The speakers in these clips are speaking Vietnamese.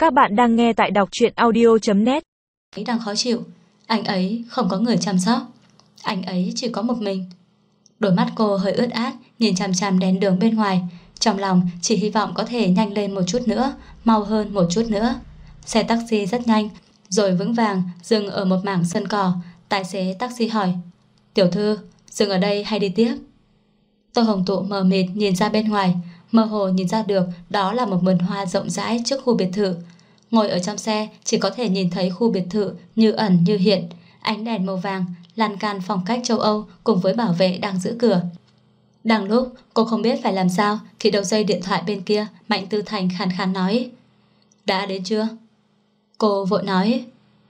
Các bạn đang nghe tại đọc truyện audio.net. Đang khó chịu. Anh ấy không có người chăm sóc. Anh ấy chỉ có một mình. Đôi mắt cô hơi ướt át, nhìn chằm chằm đèn đường bên ngoài. Trong lòng chỉ hy vọng có thể nhanh lên một chút nữa, mau hơn một chút nữa. Xe taxi rất nhanh, rồi vững vàng dừng ở một mảng sân cỏ. Tài xế taxi hỏi: "Tiểu thư, dừng ở đây hay đi tiếp?" Tô Hồng Tụ mờ mịt nhìn ra bên ngoài, mơ hồ nhìn ra được đó là một vườn hoa rộng rãi trước khu biệt thự. Ngồi ở trong xe chỉ có thể nhìn thấy khu biệt thự như ẩn như hiện, ánh đèn màu vàng, lan can phong cách châu Âu cùng với bảo vệ đang giữ cửa. Đang lúc cô không biết phải làm sao thì đầu dây điện thoại bên kia Mạnh Tư Thành khàn khàn nói: "Đã đến chưa?" Cô vội nói: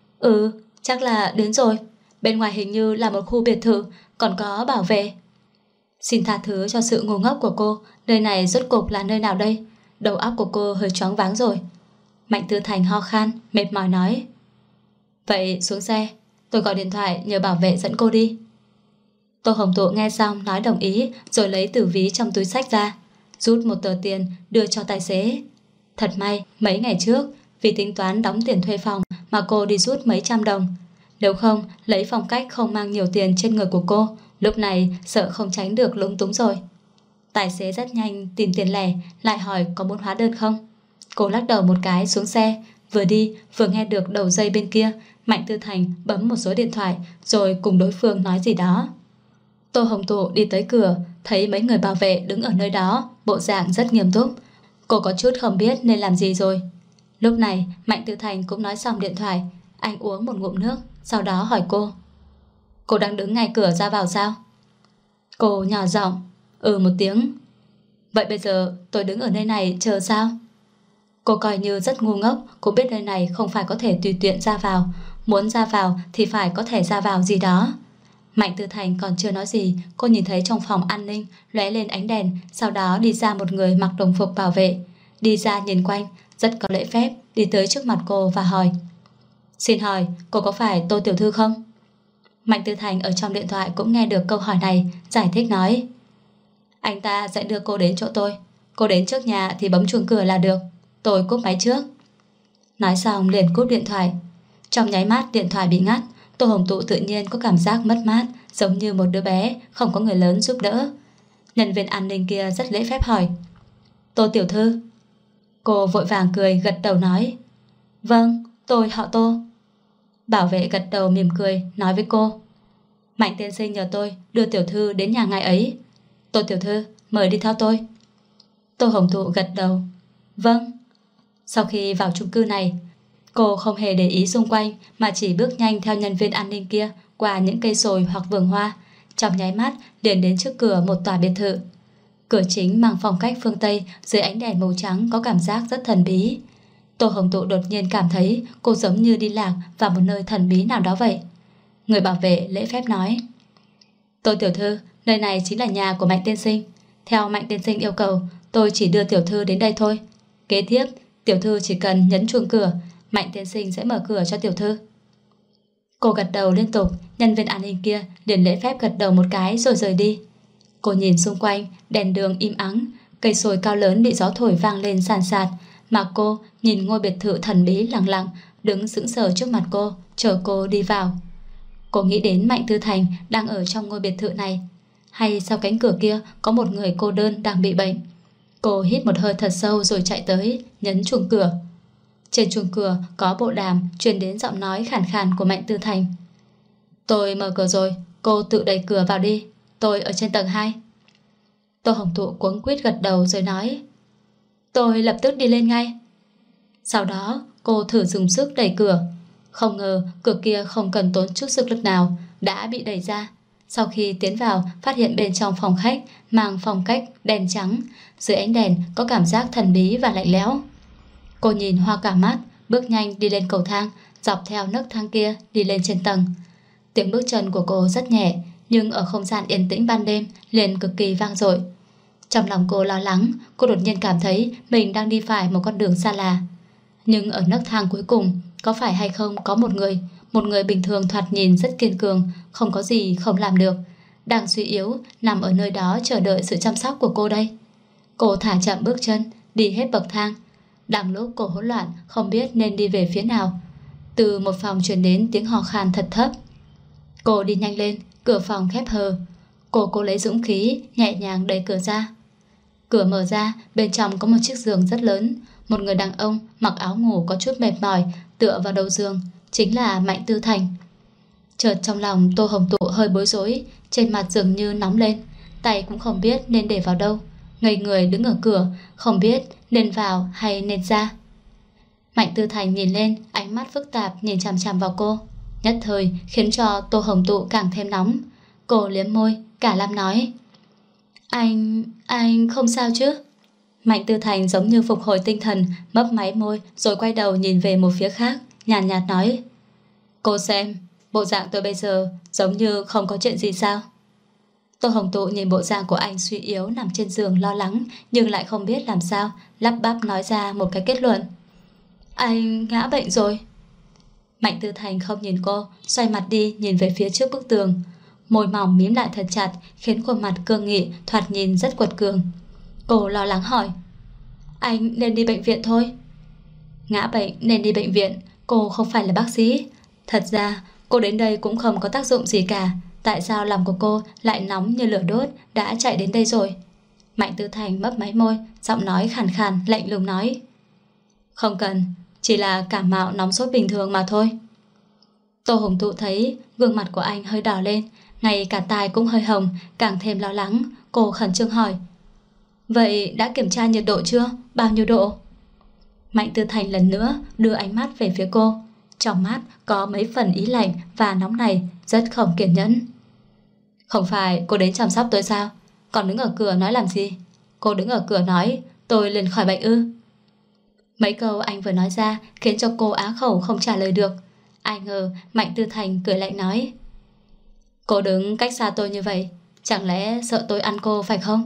Chắc là đến rồi. Bên ngoài hình như là một khu biệt thự, còn có bảo vệ." Xin tha thứ cho sự ngu ngốc của cô, nơi này rốt cuộc là nơi nào đây? Đầu óc của cô hơi choáng váng rồi. Mạnh Tư Thành ho khan, mệt mỏi nói: "Vậy xuống xe, tôi gọi điện thoại nhờ bảo vệ dẫn cô đi." Tô Hồng Tụ nghe xong nói đồng ý, rồi lấy từ ví trong túi xách ra, rút một tờ tiền đưa cho tài xế. Thật may mấy ngày trước vì tính toán đóng tiền thuê phòng mà cô đi rút mấy trăm đồng. Nếu không, lấy phong cách không mang nhiều tiền trên người của cô, lúc này sợ không tránh được lúng túng rồi. Tài xế rất nhanh tìm tiền lẻ, lại hỏi có muốn hóa đơn không. Cô lắc đầu một cái xuống xe, vừa đi vừa nghe được đầu dây bên kia Mạnh Tư Thành bấm một số điện thoại rồi cùng đối phương nói gì đó. Tô Hồng Tụ đi tới cửa, thấy mấy người bảo vệ đứng ở nơi đó, bộ dạng rất nghiêm túc. Cô có chút không biết nên làm gì rồi. Lúc này Mạnh Tư Thành cũng nói xong điện thoại. Anh uống một ngụm nước, sau đó hỏi cô: "Cô đang đứng ngay cửa ra vào sao?" Cô nhỏ giọng: một tiếng." "Vậy bây giờ tôi đứng ở nơi này chờ sao?" Cô coi như rất ngu ngốc, cô biết nơi này không phải có thể tùy tiện ra vào, muốn ra vào thì phải có thể ra vào gì đó. Mạnh Tư Thành còn chưa nói gì, cô nhìn thấy trong phòng an ninh lóe lên ánh đèn, sau đó đi ra một người mặc đồng phục bảo vệ. Đi ra nhìn quanh, rất có lễ phép, đi tới trước mặt cô và hỏi: "Xin hỏi, cô có phải Tô tiểu thư không?" Mạnh Tư Thành ở trong điện thoại cũng nghe được câu hỏi này, giải thích nói: "Anh ta sẽ đưa cô đến chỗ tôi. Cô đến trước nhà thì bấm chuông cửa là được. Tôi cúp máy trước." Nói xong liền cúp điện thoại. Trong nháy mắt điện thoại bị ngắt, Tô Hồng Tụ tự nhiên có cảm giác mất mát, giống như một đứa bé không có người lớn giúp đỡ. Nhân viên an ninh kia rất lễ phép hỏi: "Tô tiểu thư?" Cô vội vàng cười gật đầu nói: "Vâng, tôi họ Tô." Bảo vệ gật đầu mỉm cười nói với cô: "Mạnh tiên sinh nhờ tôi đưa tiểu thư đến nhà ngài ấy. Tô tiểu thư, mời đi theo tôi." Tô Hồng Tụ gật đầu: "Vâng." Sau khi vào chung cư này, cô không hề để ý xung quanh mà chỉ bước nhanh theo nhân viên an ninh kia qua những cây sồi hoặc vườn hoa, trong nháy mắt liền đến trước cửa một tòa biệt thự. Cửa chính mang phong cách phương Tây, dưới ánh đèn màu trắng có cảm giác rất thần bí. Tô Hồng Tụ đột nhiên cảm thấy cô giống như đi lạc vào một nơi thần bí nào đó vậy. Người bảo vệ lễ phép nói: "Tô tiểu thư, nơi này chính là nhà của Mạnh tiên sinh. Theo Mạnh tiên sinh yêu cầu, tôi chỉ đưa tiểu thư đến đây thôi. Kế tiếp, tiểu thư chỉ cần nhấn chuông cửa, Mạnh tiên sinh sẽ mở cửa cho tiểu thư." Cô gật đầu liên tục, nhân viên an ninh kia liền lễ phép gật đầu một cái rồi rời đi. Cô nhìn xung quanh, đèn đường im ắng, cây sồi cao lớn bị gió thổi vang lên sàn sạt, mà cô nhìn ngôi biệt thự thần bí lặng lặng đứng sững sờ trước mặt cô, chờ cô đi vào. Cô nghĩ đến Mạnh Tư Thành đang ở trong ngôi biệt thự này, hay sau cánh cửa kia có một người cô đơn đang bị bệnh. Cô hít một hơi thật sâu rồi chạy tới, nhấn chuông cửa. Trên chuông cửa có bộ đàm truyền đến giọng nói khàn khàn của Mạnh Tư Thành: "Tôi mở cửa rồi, cô tự đẩy cửa vào đi, tôi ở trên tầng 2." Tô Hồng Tụ cuống quýt gật đầu rồi nói: "Tôi lập tức đi lên ngay." Sau đó cô thử dùng sức đẩy cửa. Không ngờ cửa kia không cần tốn chút sức lực nào đã bị đẩy ra. Sau khi tiến vào, phát hiện bên trong phòng khách mang phong cách đèn trắng, dưới ánh đèn có cảm giác thần bí và lạnh lẽo. Cô nhìn hoa cả mắt, bước nhanh đi lên cầu thang, dọc theo nấc thang kia đi lên trên tầng. Tiếng bước chân của cô rất nhẹ, nhưng ở không gian yên tĩnh ban đêm liền cực kỳ vang dội. Trong lòng cô lo lắng, cô đột nhiên cảm thấy mình đang đi phải một con đường xa lạ. Nhưng ở nấc thang cuối cùng, có phải hay không có một người bình thường thoạt nhìn rất kiên cường, không có gì không làm được, đang suy yếu nằm ở nơi đó chờ đợi sự chăm sóc của cô đây. Cô thả chậm bước chân, đi hết bậc thang. Đang lúc cô hỗn loạn, không biết nên đi về phía nào, từ một phòng truyền đến tiếng hò khan thật thấp. Cô đi nhanh lên, cửa phòng khép hờ. Cô lấy dũng khí, nhẹ nhàng đẩy cửa ra. Cửa mở ra, bên trong có một chiếc giường rất lớn. Một người đàn ông mặc áo ngủ có chút mệt mỏi tựa vào đầu giường, chính là Mạnh Tư Thành. Chợt trong lòng Tô Hồng Tụ hơi bối rối, trên mặt dường như nóng lên, tay cũng không biết nên để vào đâu, ngây người đứng ở cửa, không biết nên vào hay nên ra. Mạnh Tư Thành nhìn lên, ánh mắt phức tạp nhìn chằm chằm vào cô, nhất thời khiến cho Tô Hồng Tụ càng thêm nóng. Cô liếm môi, cả lâm nói: Anh không sao chứ? Mạnh Tư Thành giống như phục hồi tinh thần, mấp máy môi rồi quay đầu nhìn về một phía khác, nhàn nhạt nói: Cô xem, bộ dạng tôi bây giờ giống như không có chuyện gì sao? Tô Hồng Tụ nhìn bộ dạng của anh suy yếu nằm trên giường lo lắng, nhưng lại không biết làm sao, lắp bắp nói ra một cái kết luận: Anh ngã bệnh rồi. Mạnh Tư Thành không nhìn cô, xoay mặt đi nhìn về phía trước bức tường. Môi mỏng mím lại thật chặt, khiến khuôn mặt cương nghị thoạt nhìn rất quật cường. Cô lo lắng hỏi: Anh nên đi bệnh viện thôi. Ngã bệnh nên đi bệnh viện? Cô không phải là bác sĩ. Thật ra cô đến đây cũng không có tác dụng gì cả. Tại sao lòng của cô lại nóng như lửa đốt, đã chạy đến đây rồi? Mạnh Tư Thành mấp máy môi, giọng nói khàn khàn lạnh lùng nói: Không cần, chỉ là cảm mạo nóng sốt bình thường mà thôi. Tô Hồng Tụ thấy gương mặt của anh hơi đỏ lên, ngay cả tai cũng hơi hồng, càng thêm lo lắng. Cô khẩn trương hỏi: Vậy đã kiểm tra nhiệt độ chưa? Bao nhiêu độ? Mạnh Tư Thành lần nữa đưa ánh mắt về phía cô, trong mắt có mấy phần ý lạnh và nóng này, rất không kiên nhẫn. Không phải cô đến chăm sóc tôi sao? Còn đứng ở cửa nói làm gì? Cô đứng ở cửa nói tôi liền khỏi bệnh ư? Mấy câu anh vừa nói ra khiến cho cô á khẩu không trả lời được. Ai ngờ Mạnh Tư Thành cười lạnh nói: Cô đứng cách xa tôi như vậy, chẳng lẽ sợ tôi ăn cô phải không?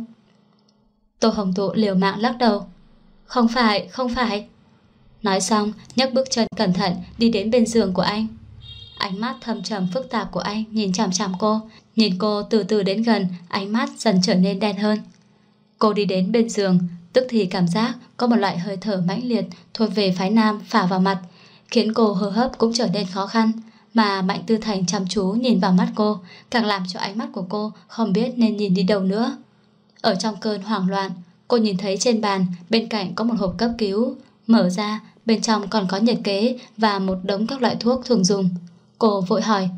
Tô Hồng Tụ liều mạng lắc đầu: Không phải, không phải. Nói xong nhấc bước chân cẩn thận đi đến bên giường của anh. Ánh mắt thâm trầm phức tạp của anh nhìn chằm chằm cô, nhìn cô từ từ đến gần, ánh mắt dần trở nên đen hơn. Cô đi đến bên giường, tức thì cảm giác có một loại hơi thở mãnh liệt thuộc về phái nam phả vào mặt, khiến cô hô hấp cũng trở nên khó khăn. Mà Mạnh Tư Thành chăm chú nhìn vào mắt cô, càng làm cho ánh mắt của cô không biết nên nhìn đi đâu nữa. Ở trong cơn hoảng loạn, cô nhìn thấy trên bàn bên cạnh có một hộp cấp cứu, mở ra bên trong còn có nhiệt kế và một đống các loại thuốc thường dùng. Cô vội hỏi: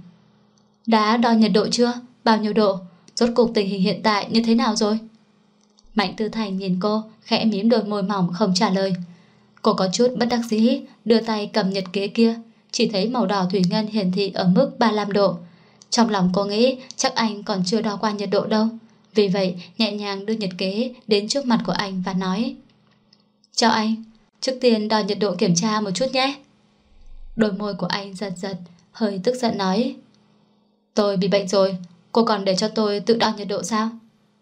Đã đo nhiệt độ chưa? Bao nhiêu độ? Rốt cuộc tình hình hiện tại như thế nào rồi? Mạnh Tư Thành nhìn cô, khẽ mím đôi môi mỏng không trả lời. Cô có chút bất đắc dĩ, đưa tay cầm nhiệt kế kia, chỉ thấy màu đỏ thủy ngân hiển thị ở mức 35 độ. Trong lòng cô nghĩ chắc anh còn chưa đo qua nhiệt độ đâu, vì vậy nhẹ nhàng đưa nhiệt kế đến trước mặt của anh và nói: Chào anh, trước tiên đo nhiệt độ kiểm tra một chút nhé. Đôi môi của anh giật giật, hơi tức giận nói: Tôi bị bệnh rồi, cô còn để cho tôi tự đo nhiệt độ sao?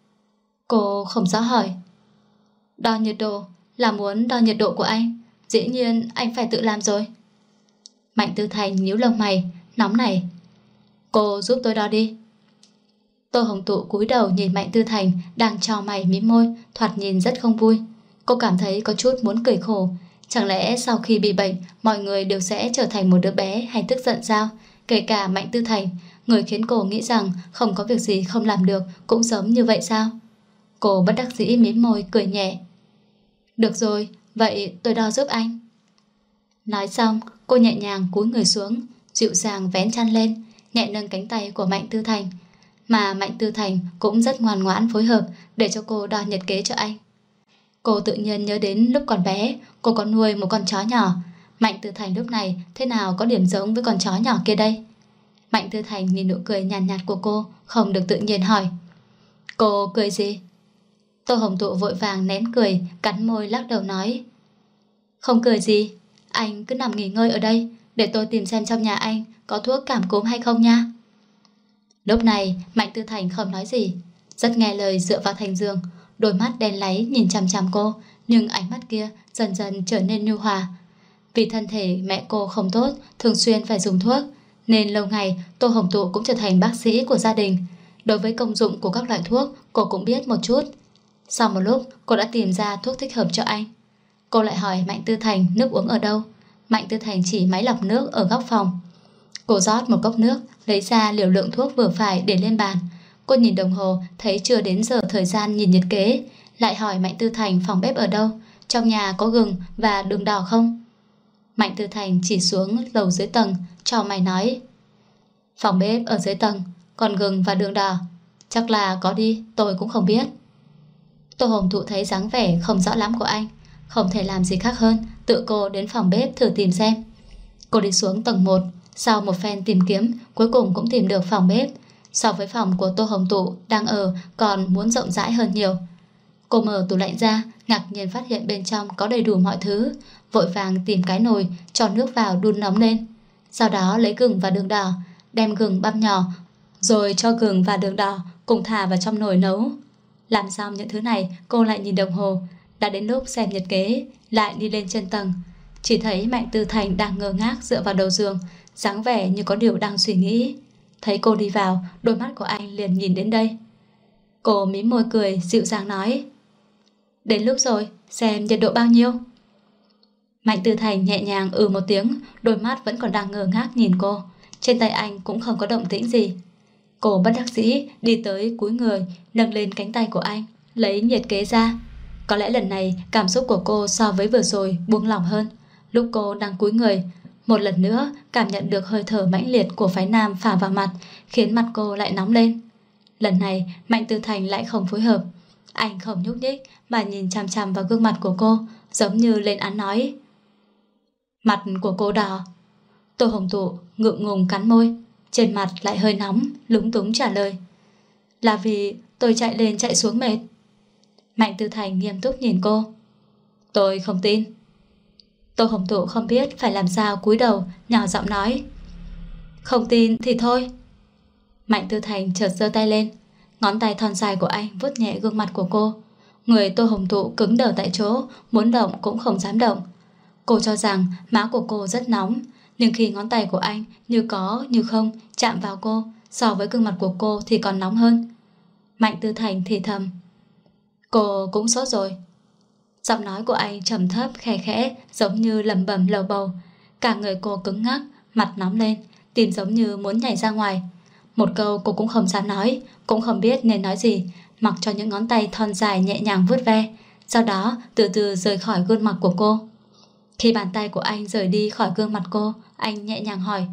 Cô không rõ hỏi: Đo nhiệt độ là muốn đo nhiệt độ của anh, dĩ nhiên anh phải tự làm rồi. Mạnh Tư Thành nhíu lông mày, nóng này: Cô giúp tôi đo đi. Tô Hồng Tụ cúi đầu nhìn Mạnh Tư Thành đang trao mày mím môi, thoạt nhìn rất không vui. Cô cảm thấy có chút muốn cười khổ. Chẳng lẽ sau khi bị bệnh, mọi người đều sẽ trở thành một đứa bé hay tức giận sao? Kể cả Mạnh Tư Thành, người khiến cô nghĩ rằng không có việc gì không làm được, cũng giống như vậy sao? Cô bất đắc dĩ mím môi cười nhẹ: Được rồi, vậy tôi đo giúp anh. Nói xong, cô nhẹ nhàng cúi người xuống, dịu dàng vén chăn lên, nhẹ nâng cánh tay của Mạnh Tư Thành. Mà Mạnh Tư Thành cũng rất ngoan ngoãn phối hợp để cho cô đo nhiệt kế cho anh. Cô tự nhiên nhớ đến lúc còn bé, cô có nuôi một con chó nhỏ. Mạnh Tư Thành lúc này thế nào có điểm giống với con chó nhỏ kia đây? Mạnh Tư Thành nhìn nụ cười nhàn nhạt của cô, không được tự nhiên hỏi: Cô cười gì? Tô Hồng Tụ vội vàng nén cười, cắn môi lắc đầu nói: Không cười gì, anh cứ nằm nghỉ ngơi ở đây, để tôi tìm xem trong nhà anh có thuốc cảm cúm hay không nha. Lúc này Mạnh Tư Thành không nói gì, rất nghe lời dựa vào thành giường, đôi mắt đen láy nhìn chằm chằm cô, nhưng ánh mắt kia dần dần trở nên nhu hòa. Vì thân thể mẹ cô không tốt, thường xuyên phải dùng thuốc, nên lâu ngày Tô Hồng Tụ cũng trở thành bác sĩ của gia đình. Đối với công dụng của các loại thuốc, cô cũng biết một chút. Sau một lúc, cô đã tìm ra thuốc thích hợp cho anh. Cô lại hỏi Mạnh Tư Thành nước uống ở đâu. Mạnh Tư Thành chỉ máy lọc nước ở góc phòng. Cô rót một cốc nước, lấy ra liều lượng thuốc vừa phải để lên bàn. Cô nhìn đồng hồ, thấy chưa đến giờ thời gian nhìn nhiệt kế. Lại hỏi Mạnh Tư Thành phòng bếp ở đâu, trong nhà có gừng và đường đỏ không. Mạnh Tư Thành chỉ xuống lầu dưới tầng, chau mày nói: phòng bếp ở dưới tầng, còn gừng và đường đỏ chắc là có đi, tôi cũng không biết. Tô Hồng Thụ thấy dáng vẻ không rõ lắm của anh, không thể làm gì khác hơn tự cô đến phòng bếp thử tìm xem. Cô đi xuống tầng 1, sau một phen tìm kiếm, cuối cùng cũng tìm được phòng bếp. So với phòng của Tô Hồng Thụ đang ở còn muốn rộng rãi hơn nhiều. Cô mở tủ lạnh ra, ngạc nhiên phát hiện bên trong có đầy đủ mọi thứ, vội vàng tìm cái nồi, cho nước vào đun nóng lên. Sau đó lấy gừng và đường đỏ, đem gừng băm nhỏ, rồi cho gừng và đường đỏ cùng thả vào trong nồi nấu. Làm xong những thứ này, cô lại nhìn đồng hồ. Đã đến lúc xem nhật kế, lại đi lên trên tầng. Chỉ thấy Mạnh Tư Thành đang ngơ ngác dựa vào đầu giường, dáng vẻ như có điều đang suy nghĩ. Thấy cô đi vào, đôi mắt của anh liền nhìn đến đây. Cô mím môi cười, dịu dàng nói: đến lúc rồi, xem nhiệt độ bao nhiêu. Mạnh Tư Thành nhẹ nhàng một tiếng, đôi mắt vẫn còn đang ngơ ngác nhìn cô. Trên tay anh cũng không có động tĩnh gì. Cô bất đắc dĩ đi tới cúi người, nâng lên cánh tay của anh, lấy nhiệt kế ra. Có lẽ lần này cảm xúc của cô so với vừa rồi buông lỏng hơn. Lúc cô đang cúi người, một lần nữa cảm nhận được hơi thở mãnh liệt của phái nam phả vào mặt, khiến mặt cô lại nóng lên. Lần này Mạnh Tư Thành lại không phối hợp. Anh không nhúc nhích mà nhìn chằm chằm vào gương mặt của cô, giống như lên án nói: mặt của cô đỏ. Tô Hồng Thụ ngượng ngùng cắn môi, trên mặt lại hơi nóng, lúng túng trả lời: là vì tôi chạy lên chạy xuống mệt. Mạnh Tư Thành nghiêm túc nhìn cô: tôi không tin. Tô Hồng Thụ không biết phải làm sao, cúi đầu nhỏ giọng nói: không tin thì thôi. Mạnh Tư Thành chợt giơ tay lên, ngón tay thon dài của anh vuốt nhẹ gương mặt của cô. Người Tô Hồng Thụ cứng đờ tại chỗ, muốn động cũng không dám động. Cô cho rằng má của cô rất nóng, nhưng khi ngón tay của anh như có như không chạm vào cô, so với gương mặt của cô thì còn nóng hơn. Mạnh Tư Thành thì thầm: cô cũng sốt rồi. Giọng nói của anh trầm thấp khẽ khẽ, giống như lẩm bẩm lầu bầu. Cả người cô cứng ngắc, mặt nóng lên, tim giống như muốn nhảy ra ngoài. Một câu cô cũng không dám nói, cũng không biết nên nói gì, mặc cho những ngón tay thon dài nhẹ nhàng vuốt ve, sau đó từ từ rời khỏi gương mặt của cô. Khi bàn tay của anh rời đi khỏi gương mặt cô, anh nhẹ nhàng hỏi: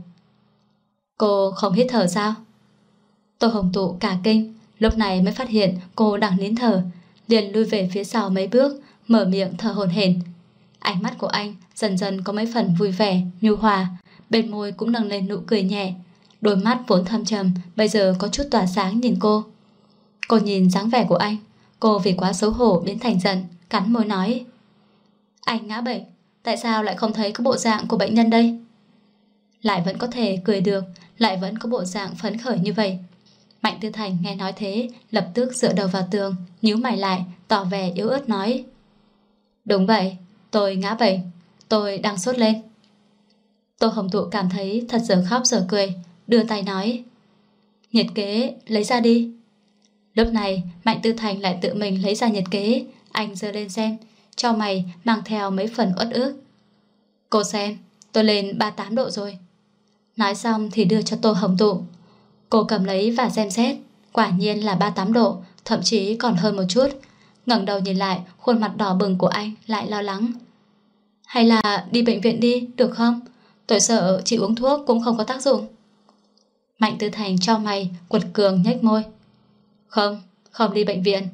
cô không hít thở sao? Tô Hồng Thụ cả kinh, lúc này mới phát hiện cô đang nín thở, liền lui về phía sau mấy bước, mở miệng thở hổn hển. Ánh mắt của anh dần dần có mấy phần vui vẻ, nhu hòa, bên môi cũng nâng lên nụ cười nhẹ. Đôi mắt vốn thâm trầm bây giờ có chút tỏa sáng nhìn cô. Cô nhìn dáng vẻ của anh, cô vì quá xấu hổ biến thành giận, cắn môi nói: anh ngã bệnh, tại sao lại không thấy có bộ dạng của bệnh nhân đây? Lại vẫn có thể cười được, lại vẫn có bộ dạng phấn khởi như vậy. Mạnh Tư Thành nghe nói thế, lập tức dựa đầu vào tường, nhíu mày lại, tỏ vẻ yếu ớt nói: đúng vậy, tôi ngã bệnh, tôi đang sốt lên. Tô Hồng Thụ cảm thấy thật giờ khóc giờ cười, đưa tay nói: nhiệt kế lấy ra đi. Lúc này Mạnh Tư Thành lại tự mình lấy ra nhiệt kế. Anh giơ lên xem, cho mày mang theo mấy phần uất ức. Cô xem, tôi lên 38 độ rồi. Nói xong thì đưa cho Tô Hồng Thụ. Cô cầm lấy và xem xét, quả nhiên là 38 độ, thậm chí còn hơn một chút. Ngẩng đầu nhìn lại, khuôn mặt đỏ bừng của anh lại lo lắng: hay là đi bệnh viện đi, được không? Tôi sợ chị uống thuốc cũng không có tác dụng. Mạnh Tư Thành cho mày, quật cường nhếch môi: không, không đi bệnh viện.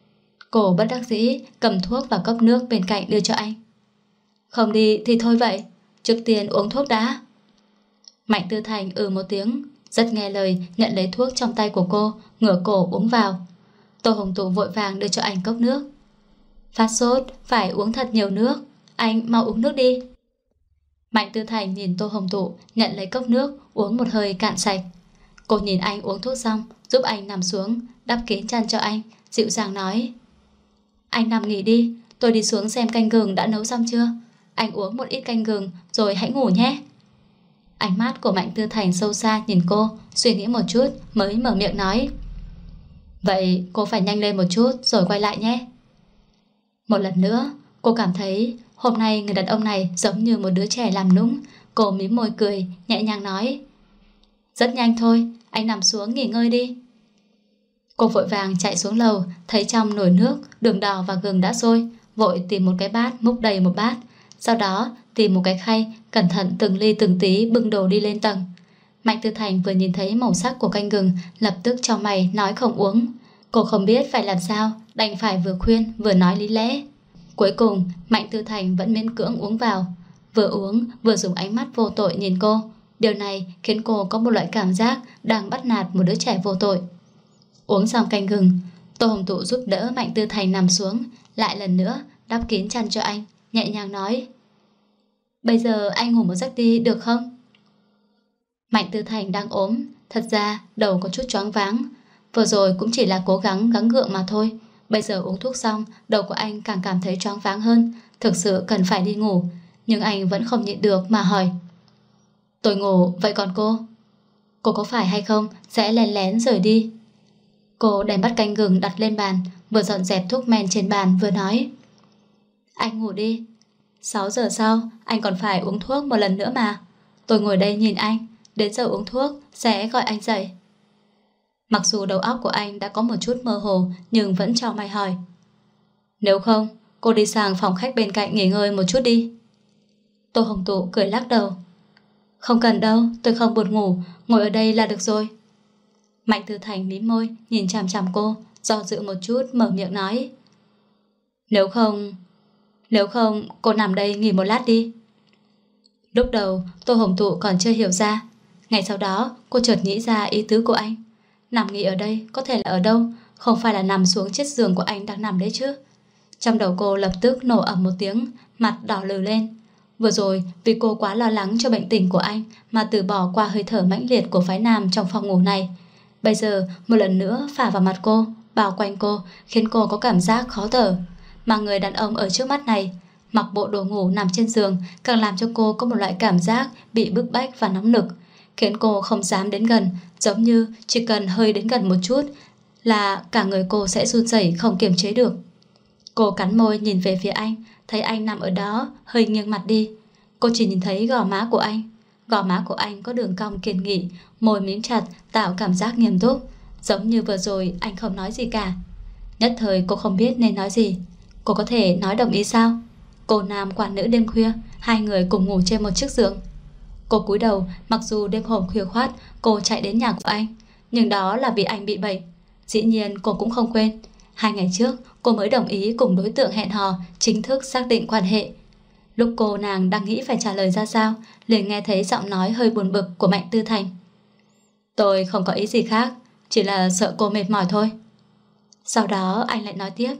Cô bất đắc dĩ cầm thuốc và cốc nước bên cạnh đưa cho anh. Không đi thì thôi vậy, trước tiên uống thuốc đã. Mạnh Tư Thành một tiếng, rất nghe lời nhận lấy thuốc trong tay của cô, ngửa cổ uống vào. Tô Hồng Thụ vội vàng đưa cho anh cốc nước. Phát sốt, phải uống thật nhiều nước, anh mau uống nước đi. Mạnh Tư Thành nhìn Tô Hồng Thụ nhận lấy cốc nước, uống một hơi cạn sạch. Cô nhìn anh uống thuốc xong, giúp anh nằm xuống, đắp kín chăn cho anh, dịu dàng nói: anh nằm nghỉ đi, tôi đi xuống xem canh gừng đã nấu xong chưa. Anh uống một ít canh gừng rồi hãy ngủ nhé. Ánh mắt của Mạnh Tư Thành sâu xa nhìn cô, suy nghĩ một chút mới mở miệng nói: vậy cô phải nhanh lên một chút rồi quay lại nhé. Một lần nữa cô cảm thấy Hôm nay người đàn ông này giống như một đứa trẻ làm nũng. Cô mím môi cười, nhẹ nhàng nói: Rất nhanh thôi, anh nằm xuống nghỉ ngơi đi. Cô vội vàng chạy xuống lầu, thấy trong nồi nước đường đỏ và gừng đã sôi, vội tìm một cái bát múc đầy một bát, sau đó tìm một cái khay, cẩn thận từng ly từng tí bưng đồ đi lên tầng. Mạnh Tư Thành vừa nhìn thấy màu sắc của canh gừng, lập tức chau mày nói không uống. Cô không biết phải làm sao, đành phải vừa khuyên vừa nói lý lẽ. Cuối cùng Mạnh Tư Thành vẫn miễn cưỡng uống vào, vừa uống vừa dùng ánh mắt vô tội nhìn cô. Điều này khiến cô có một loại cảm giác đang bắt nạt một đứa trẻ vô tội. Uống xong canh gừng, Tô Hồng Tụ giúp đỡ Mạnh Tư Thành nằm xuống, lại lần nữa đắp kín chăn cho anh, nhẹ nhàng nói: Bây giờ anh ngủ một giấc đi được không? Mạnh Tư Thành đang ốm, thật ra đầu có chút choáng váng. Vừa rồi cũng chỉ là cố gắng gắng gượng mà thôi. Bây giờ uống thuốc xong, đầu của anh càng cảm thấy choáng váng hơn, thực sự cần phải đi ngủ. Nhưng anh vẫn không nhịn được mà hỏi: Tôi ngủ, vậy còn cô? Cô có phải hay không sẽ lén lén rời đi? Cô đem bát canh gừng đặt lên bàn, vừa dọn dẹp thuốc men trên bàn vừa nói: Anh ngủ đi, 6 giờ sau anh còn phải uống thuốc một lần nữa mà. Tôi ngồi đây nhìn anh, đến giờ uống thuốc sẽ gọi anh dậy. Mặc dù đầu óc của anh đã có một chút mơ hồ, nhưng vẫn chau mày hỏi: Nếu không, cô đi sang phòng khách bên cạnh nghỉ ngơi một chút đi. Tô Hồng Tụ cười lắc đầu: Không cần đâu, tôi không buồn ngủ, ngồi ở đây là được rồi. Mạnh Tư Thành mím môi nhìn chằm chằm cô, do dự một chút mở miệng nói: Nếu không cô nằm đây nghỉ một lát đi. Lúc đầu Tô Hồng Tụ còn chưa hiểu ra, ngay sau đó cô chợt nghĩ ra ý tứ của anh. Nằm nghỉ ở đây có thể là ở đâu, không phải là nằm xuống chiếc giường của anh đang nằm đấy chứ. Trong đầu cô lập tức nổ ầm một tiếng, mặt đỏ lừ lên. Vừa rồi vì cô quá lo lắng cho bệnh tình của anh mà từ bỏ qua hơi thở mãnh liệt của phái nam trong phòng ngủ này. Bây giờ một lần nữa phả vào mặt cô, bao quanh cô, khiến cô có cảm giác khó thở. Mà người đàn ông ở trước mắt này mặc bộ đồ ngủ nằm trên giường càng làm cho cô có một loại cảm giác bị bức bách và nóng nực, khiến cô không dám đến gần, giống như chỉ cần hơi đến gần một chút là cả người cô sẽ run rẩy không kiềm chế được. Cô cắn môi nhìn về phía anh, thấy anh nằm ở đó hơi nghiêng mặt đi. Cô chỉ nhìn thấy gò má của anh. Gò má của anh có đường cong kiên nghị, môi mím chặt tạo cảm giác nghiêm túc, giống như vừa rồi anh không nói gì cả. Nhất thời cô không biết nên nói gì. Cô có thể nói đồng ý sao? Cô nam quả nữ đêm khuya, hai người cùng ngủ trên một chiếc giường. Cô cúi đầu, mặc dù đêm hôm khuya khoát cô chạy đến nhà của anh, nhưng đó là vì anh bị bệnh. Dĩ nhiên cô cũng không quên 2 ngày trước cô mới đồng ý cùng đối tượng hẹn hò chính thức xác định quan hệ. Lúc cô nàng đang nghĩ phải trả lời ra sao, liền nghe thấy giọng nói hơi buồn bực của Mạnh Tư Thành: Tôi không có ý gì khác, chỉ là sợ cô mệt mỏi thôi. Sau đó anh lại nói tiếp: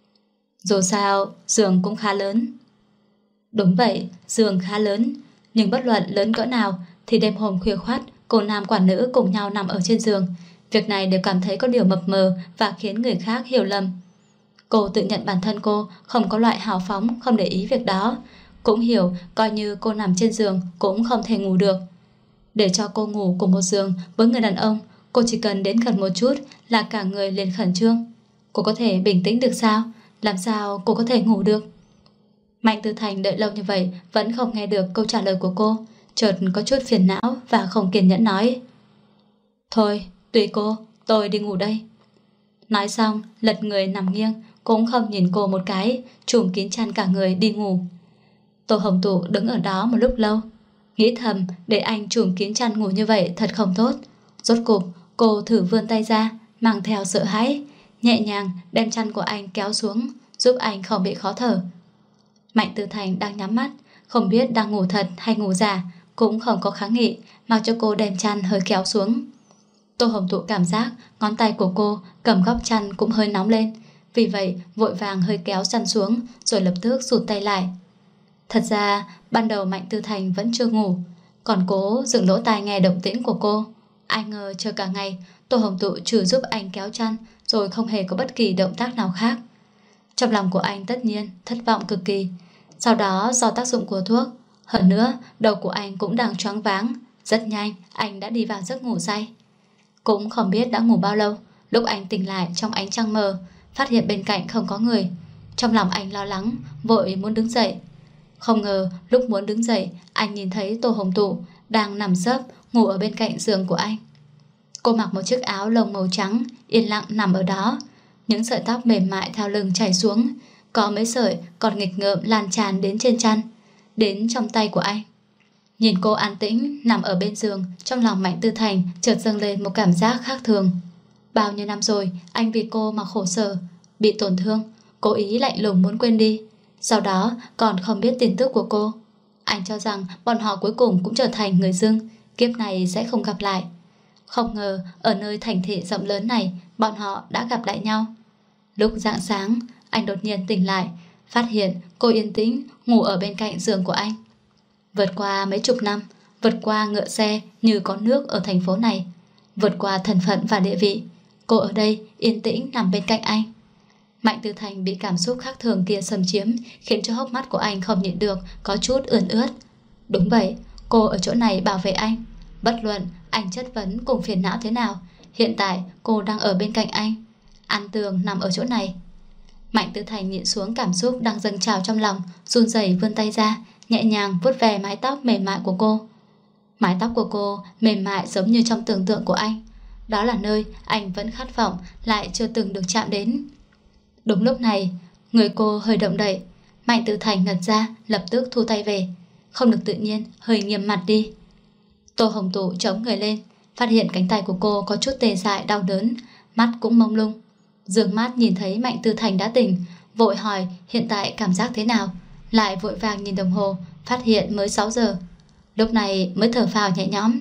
Dù sao giường cũng khá lớn. Đúng vậy, giường khá lớn, nhưng bất luận lớn cỡ nào thì đêm hôm khuya khoát cô nam quả nữ cùng nhau nằm ở trên giường, việc này đều cảm thấy có điều mập mờ và khiến người khác hiểu lầm. Cô tự nhận bản thân cô không có loại hào phóng không để ý việc đó, cũng hiểu coi như cô nằm trên giường cũng không thể ngủ được. Để cho cô ngủ cùng một giường với người đàn ông, cô chỉ cần đến gần một chút là cả người liền khẩn trương. Cô có thể bình tĩnh được sao? Làm sao cô có thể ngủ được? Mạnh Tư Thành đợi lâu như vậy vẫn không nghe được câu trả lời của cô, chợt có chút phiền não và không kiên nhẫn nói: Thôi, tùy cô, tôi đi ngủ đây. Nói xong, lật người nằm nghiêng, cũng không nhìn cô một cái, trùm kín chăn cả người đi ngủ. Tô Hồng Tụ đứng ở đó một lúc lâu, nghĩ thầm để anh trùm kín chăn ngủ như vậy thật không tốt. Rốt cục, cô thử vươn tay ra, mang theo sợ hãi, nhẹ nhàng đem chăn của anh kéo xuống, giúp anh không bị khó thở. Mạnh Tư Thành đang nhắm mắt, không biết đang ngủ thật hay ngủ giả, cũng không có kháng nghị, mặc cho cô đem chăn hơi kéo xuống. Tô Hồng Tụ cảm giác ngón tay của cô cầm góc chăn cũng hơi nóng lên, vì vậy vội vàng hơi kéo chăn xuống, rồi lập tức rụt tay lại. Thật ra ban đầu Mạnh Tư Thành vẫn chưa ngủ, còn cố dựng lỗ tai nghe động tĩnh của cô. Ai ngờ chờ cả ngày, Tô Hồng Tụ trừ giúp anh kéo chăn, rồi không hề có bất kỳ động tác nào khác. Trong lòng của anh tất nhiên thất vọng cực kỳ. Sau đó do tác dụng của thuốc, hơn nữa đầu của anh cũng đang choáng váng, rất nhanh anh đã đi vào giấc ngủ say. Cũng không biết đã ngủ bao lâu, lúc anh tỉnh lại trong ánh trăng mờ, phát hiện bên cạnh không có người. Trong lòng anh lo lắng, vội muốn đứng dậy. Không ngờ lúc muốn đứng dậy, anh nhìn thấy Tô Hồng Tụ đang nằm sấp ngủ ở bên cạnh giường của anh. Cô mặc một chiếc áo lông màu trắng, yên lặng nằm ở đó. Những sợi tóc mềm mại theo lưng chảy xuống, có mấy sợi còn nghịch ngợm lan tràn đến trên chăn, đến trong tay của anh. Nhìn cô an tĩnh nằm ở bên giường, trong lòng Mạnh Tư Thành chợt dâng lên một cảm giác khác thường. Bao nhiêu năm rồi anh vì cô mà khổ sở, bị tổn thương, cố ý lạnh lùng muốn quên đi. Sau đó còn không biết tin tức của cô. Anh cho rằng bọn họ cuối cùng cũng trở thành người dưng, kiếp này sẽ không gặp lại. Không ngờ ở nơi thành thị rộng lớn này bọn họ đã gặp lại nhau. Lúc rạng sáng, anh đột nhiên tỉnh lại, phát hiện cô yên tĩnh ngủ ở bên cạnh giường của anh. Vượt qua mấy chục năm, vượt qua ngựa xe như có nước ở thành phố này, vượt qua thân phận và địa vị, cô ở đây yên tĩnh nằm bên cạnh anh. Mạnh Tư Thành bị cảm xúc khác thường kia xâm chiếm, khiến cho hốc mắt của anh không nhịn được có chút ươn ướt. Đúng vậy, cô ở chỗ này bảo vệ anh. Bất luận anh chất vấn cùng phiền não thế nào, hiện tại cô đang ở bên cạnh anh, an tường nằm ở chỗ này. Mạnh Tư Thành nhịn xuống cảm xúc đang dâng trào trong lòng, run rẩy vươn tay ra, nhẹ nhàng vuốt ve mái tóc mềm mại của cô. Mái tóc của cô mềm mại giống như trong tưởng tượng của anh. Đó là nơi anh vẫn khát vọng lại chưa từng được chạm đến. Đúng lúc này, người cô hơi động đậy. Mạnh Tư Thành ngẩn ra, lập tức thu tay về, không được tự nhiên, hơi nghiêm mặt đi. Tô Hồng Tụ chống người lên, phát hiện cánh tay của cô có chút tê dại đau đớn, mắt cũng mông lung. Dương mắt nhìn thấy Mạnh Tư Thành đã tỉnh, vội hỏi hiện tại cảm giác thế nào, lại vội vàng nhìn đồng hồ, phát hiện mới 6 giờ. Lúc này mới thở phào nhẹ nhõm.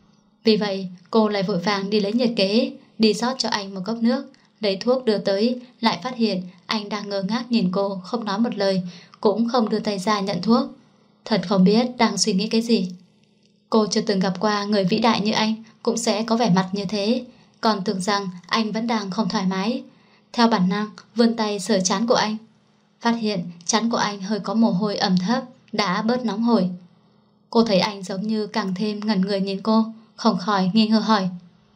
Vì vậy cô lại vội vàng đi lấy nhiệt kế, đi rót cho anh một cốc nước, lấy thuốc đưa tới, lại phát hiện anh đang ngơ ngác nhìn cô, không nói một lời, cũng không đưa tay ra nhận thuốc. Thật không biết đang suy nghĩ cái gì. Cô chưa từng gặp qua người vĩ đại như anh cũng sẽ có vẻ mặt như thế, còn tưởng rằng anh vẫn đang không thoải mái. Theo bản năng vươn tay sờ trán của anh, phát hiện trán của anh hơi có mồ hôi ẩm thấp, đã bớt nóng hổi. Cô thấy anh giống như càng thêm ngẩn người nhìn cô, không khỏi nghi ngờ hỏi: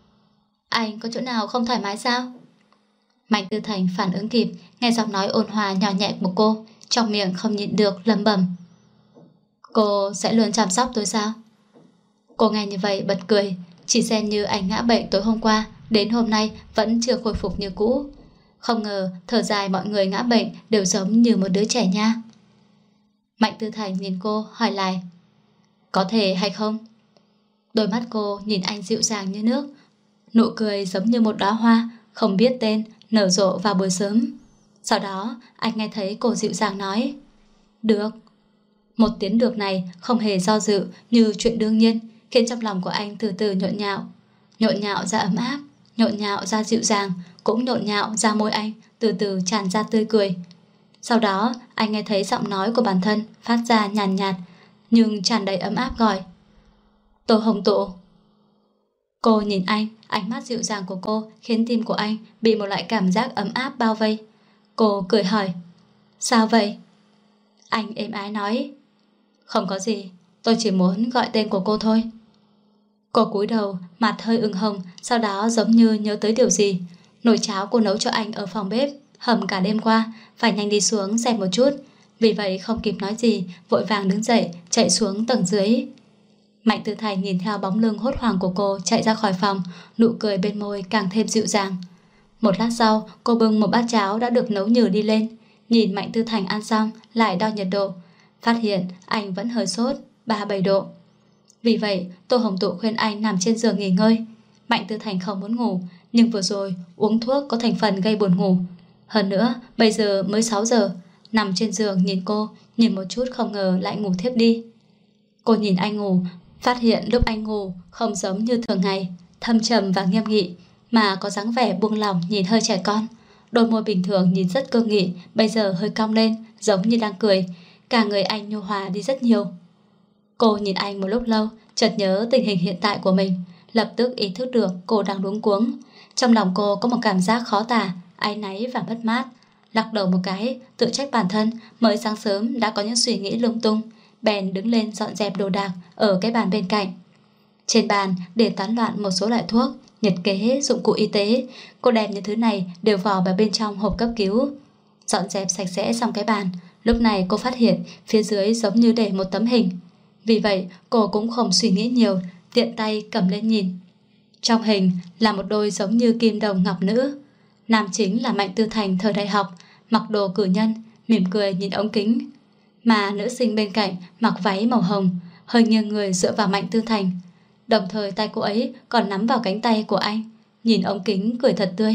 Anh có chỗ nào không thoải mái sao? Mạnh Tư Thành phản ứng kịp, nghe giọng nói ôn hòa nhỏ nhẹ của cô, trong miệng không nhịn được lẩm bẩm: Cô sẽ luôn chăm sóc tôi sao? Cô nghe như vậy bật cười, chỉ xem như anh ngã bệnh tối hôm qua đến hôm nay vẫn chưa khôi phục như cũ. Không ngờ thở dài mọi người ngã bệnh đều giống như một đứa trẻ nha. Mạnh Tư Thành nhìn cô hỏi lại: Có thể hay không? Đôi mắt cô nhìn anh dịu dàng như nước, nụ cười giống như một đóa hoa không biết tên nở rộ vào buổi sớm. Sau đó anh nghe thấy cô dịu dàng nói: Được. Một tiếng được này không hề do dự, như chuyện đương nhiên, khiến trong lòng của anh từ từ nhộn nhạo ra ấm áp, nhộn nhạo ra dịu dàng, cũng nhộn nhạo ra môi anh từ từ tràn ra tươi cười. Sau đó anh nghe thấy giọng nói của bản thân phát ra nhàn nhạt nhưng tràn đầy ấm áp gọi: Tô Hồng Tụ. Cô nhìn anh, ánh mắt dịu dàng của cô khiến tim của anh bị một loại cảm giác ấm áp bao vây. Cô cười hỏi: Sao vậy? Anh êm ái nói: Không có gì, tôi chỉ muốn gọi tên của cô thôi. Cô cúi đầu, mặt hơi ửng hồng, sau đó giống như nhớ tới điều gì. Nồi cháo cô nấu cho anh ở phòng bếp hầm cả đêm qua, phải nhanh đi xuống xem một chút. Vì vậy không kịp nói gì, vội vàng đứng dậy chạy xuống tầng dưới. Mạnh Tư Thành nhìn theo bóng lưng hốt hoảng của cô chạy ra khỏi phòng, nụ cười bên môi càng thêm dịu dàng. Một lát sau, cô bưng một bát cháo đã được nấu nhừ đi lên, nhìn Mạnh Tư Thành ăn xong lại đo nhiệt độ, phát hiện anh vẫn hơi sốt 37 độ. Vì vậy Tô Hồng Tụ khuyên anh nằm trên giường nghỉ ngơi. Mạnh Tư Thành không muốn ngủ, nhưng vừa rồi uống thuốc có thành phần gây buồn ngủ. Hơn nữa bây giờ mới 6 giờ, nằm trên giường nhìn cô, nhìn một chút không ngờ lại ngủ thiếp đi. Cô nhìn anh ngủ, phát hiện lúc anh ngủ không giống như thường ngày, thâm trầm và nghiêm nghị, mà có dáng vẻ buông lỏng nhìn hơi trẻ con. Đôi môi bình thường nhìn rất cương nghị, bây giờ hơi cong lên, giống như đang cười. Cả người anh nhu hòa đi rất nhiều. Cô nhìn anh một lúc lâu, chợt nhớ tình hình hiện tại của mình, lập tức ý thức được cô đang luống cuống. Trong lòng cô có một cảm giác khó tả, áy náy và mất mát. Lắc đầu một cái, tự trách bản thân mới sáng sớm đã có những suy nghĩ lung tung, bèn đứng lên dọn dẹp đồ đạc ở cái bàn bên cạnh. Trên bàn để tán loạn một số loại thuốc, nhiệt kế, dụng cụ y tế. Cô đem những thứ này đều vò vào bên trong hộp cấp cứu. Dọn dẹp sạch sẽ xong cái bàn, Lúc này cô phát hiện phía dưới giống như để một tấm hình. Vì vậy cô cũng không suy nghĩ nhiều, tiện tay cầm lên nhìn. Trong hình là một đôi giống như kim đồng ngọc nữ. Nam chính là Mạnh Tư Thành thời đại học, mặc đồ cử nhân, mỉm cười nhìn ống kính. Mà nữ sinh bên cạnh mặc váy màu hồng, hơi nghiêng người dựa vào Mạnh Tư Thành. Đồng thời tay cô ấy còn nắm vào cánh tay của anh, nhìn ống kính cười thật tươi.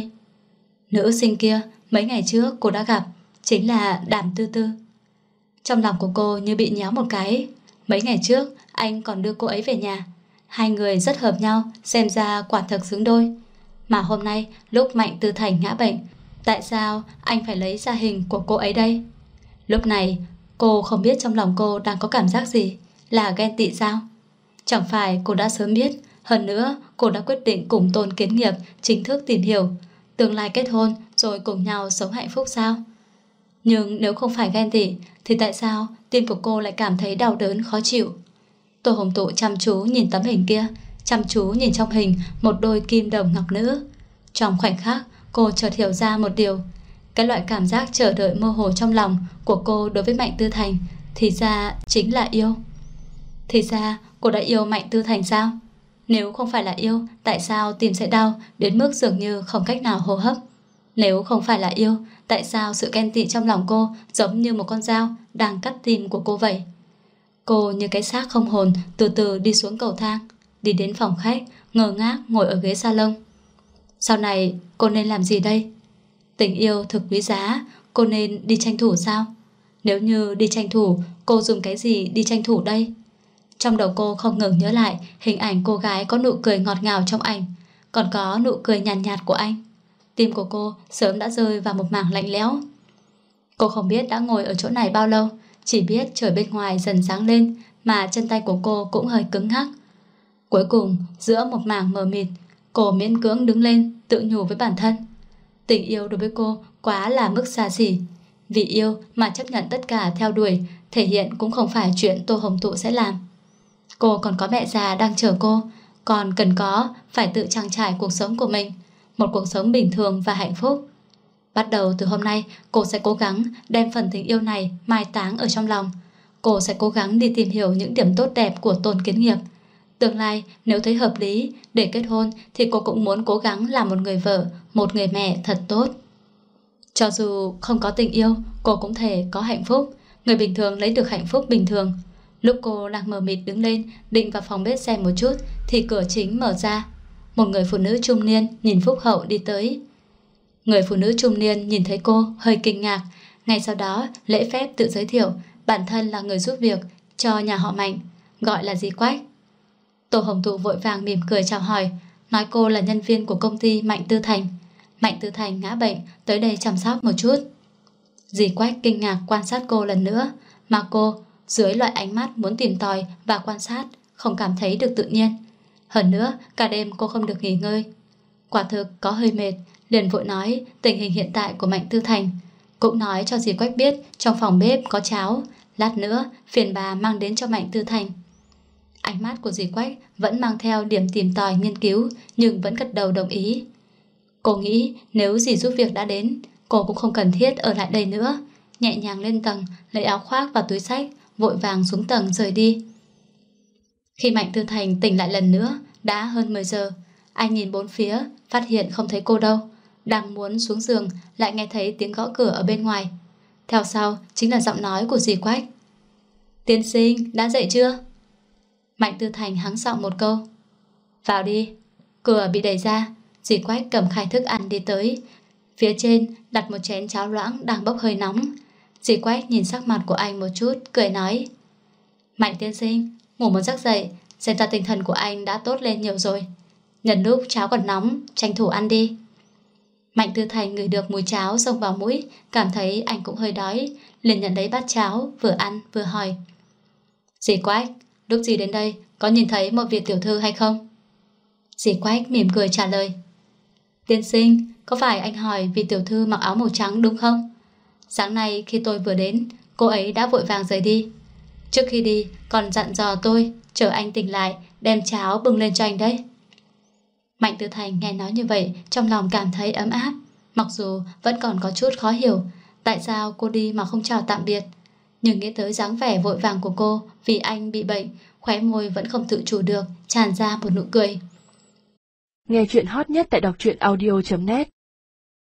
Nữ sinh kia mấy ngày trước cô đã gặp, chính là Đàm Tư Tư. Trong lòng của cô như bị nhéo một cái. Mấy ngày trước anh còn đưa cô ấy về nhà. Hai người rất hợp nhau, xem ra quả thực xứng đôi. Mà hôm nay lúc Mạnh Tư Thành ngã bệnh, tại sao anh phải lấy ra hình của cô ấy đây? Lúc này cô không biết trong lòng cô đang có cảm giác gì. Là ghen tị sao? Chẳng phải cô đã sớm biết. Hơn nữa cô đã quyết định cùng Tôn Kiến Nghiệp chính thức tìm hiểu, tương lai kết hôn rồi cùng nhau sống hạnh phúc sao? Nhưng nếu không phải ghen tị thì tại sao tim của cô lại cảm thấy đau đớn khó chịu? Tô Hồng Tụ chăm chú nhìn tấm hình kia, chăm chú nhìn trong hình một đôi kim đồng ngọc nữ. Trong khoảnh khắc cô chợt hiểu ra một điều. Cái loại cảm giác chờ đợi mơ hồ trong lòng của cô đối với Mạnh Tư Thành thì ra chính là yêu. Thì ra cô đã yêu Mạnh Tư Thành sao? Nếu không phải là yêu, tại sao tim sẽ đau đến mức dường như không cách nào hô hấp? Nếu không phải là yêu, tại sao sự ghen tị trong lòng cô giống như một con dao đang cắt tim của cô vậy? Cô như cái xác không hồn từ từ đi xuống cầu thang, đi đến phòng khách, ngơ ngác ngồi ở ghế salon. Sau này cô nên làm gì đây? Tình yêu thực quý giá, cô nên đi tranh thủ sao? Nếu như đi tranh thủ, cô dùng cái gì đi tranh thủ đây? Trong đầu cô không ngừng nhớ lại hình ảnh cô gái có nụ cười ngọt ngào trong ảnh, còn có nụ cười nhàn nhạt của anh. Tim của cô sớm đã rơi vào một mảng lạnh lẽo. Cô không biết đã ngồi ở chỗ này bao lâu, chỉ biết trời bên ngoài dần sáng lên mà chân tay của cô cũng hơi cứng ngắc. Cuối cùng giữa một mảng mờ mịt, cô miễn cưỡng đứng lên, tự nhủ với bản thân. Tình yêu đối với cô quá là mức xa xỉ. Vì yêu mà chấp nhận tất cả theo đuổi, thể hiện cũng không phải chuyện Tô Hồng Tụ sẽ làm. Cô còn có mẹ già đang chờ cô, còn cần có phải tự trang trải cuộc sống của mình, một cuộc sống bình thường và hạnh phúc. Bắt đầu từ hôm nay, cô sẽ cố gắng đem phần tình yêu này mai táng ở trong lòng. Cô sẽ cố gắng đi tìm hiểu những điểm tốt đẹp của Tôn Kiến Nghiệp. Tương lai nếu thấy hợp lý để kết hôn thì cô cũng muốn cố gắng làm một người vợ, một người mẹ thật tốt. Cho dù không có tình yêu, cô cũng thể có hạnh phúc. Người bình thường lấy được hạnh phúc bình thường. Lúc cô đang mờ mịt đứng lên định vào phòng bếp xem một chút thì cửa chính mở ra. Một người phụ nữ trung niên nhìn phúc hậu đi tới. Người phụ nữ trung niên nhìn thấy cô hơi kinh ngạc, ngay sau đó lễ phép tự giới thiệu bản thân là người giúp việc cho nhà họ Mạnh, gọi là dì Quách. Tô Hồng Tụ vội vàng mỉm cười chào hỏi, nói cô là nhân viên của công ty Mạnh Tư Thành. Mạnh Tư Thành ngã bệnh, tới đây chăm sóc một chút. Dì Quách kinh ngạc quan sát cô lần nữa, mà cô dưới loại ánh mắt muốn tìm tòi và quan sát không cảm thấy được tự nhiên. Hơn nữa cả đêm cô không được nghỉ ngơi. Quả thực có hơi mệt, liền vội nói tình hình hiện tại của Mạnh Tư Thành, cũng nói cho dì Quách biết trong phòng bếp có cháo, lát nữa phiền bà mang đến cho Mạnh Tư Thành. Ánh mắt của dì Quách vẫn mang theo điểm tìm tòi nghiên cứu, nhưng vẫn gật đầu đồng ý. Cô nghĩ nếu dì giúp việc đã đến, cô cũng không cần thiết ở lại đây nữa. Nhẹ nhàng lên tầng, lấy áo khoác và túi xách, vội vàng xuống tầng rời đi. Khi Mạnh Tư Thành tỉnh lại lần nữa, đã hơn 10 giờ. Anh nhìn bốn phía, phát hiện không thấy cô đâu. Đang muốn xuống giường, lại nghe thấy tiếng gõ cửa ở bên ngoài. Theo sau chính là giọng nói của dì Quách. Tiên sinh, đã dậy chưa? Mạnh Tư Thành hắng giọng một câu. Vào đi. Cửa bị đẩy ra, dì Quách cầm khay thức ăn đi tới. Phía trên đặt một chén cháo loãng đang bốc hơi nóng. Dì Quách nhìn sắc mặt của anh một chút, cười nói. Mạnh tiên sinh, ngủ một giấc dậy, xem ra tinh thần của anh đã tốt lên nhiều rồi. Nhân lúc cháo còn nóng, tranh thủ ăn đi. Mạnh Tư Thành ngửi được mùi cháo xông vào mũi, cảm thấy anh cũng hơi đói, liền nhận lấy bát cháo, vừa ăn vừa hỏi. Dì Quách, lúc dì đến đây có nhìn thấy một vị tiểu thư hay không? Dì Quách mỉm cười trả lời. Tiên sinh, có phải anh hỏi vị tiểu thư mặc áo màu trắng đúng không? Sáng nay khi tôi vừa đến, cô ấy đã vội vàng rời đi. Trước khi đi còn dặn dò tôi chờ anh tỉnh lại đem cháo bưng lên cho anh đấy. Mạnh Tư Thành nghe nói như vậy, trong lòng cảm thấy ấm áp. Mặc dù vẫn còn có chút khó hiểu, tại sao cô đi mà không chào tạm biệt. Nhưng nghĩ tới dáng vẻ vội vàng của cô vì anh bị bệnh, khóe môi vẫn không tự chủ được tràn ra một nụ cười. Nghe chuyện hot nhất tại đọc truyện audio.net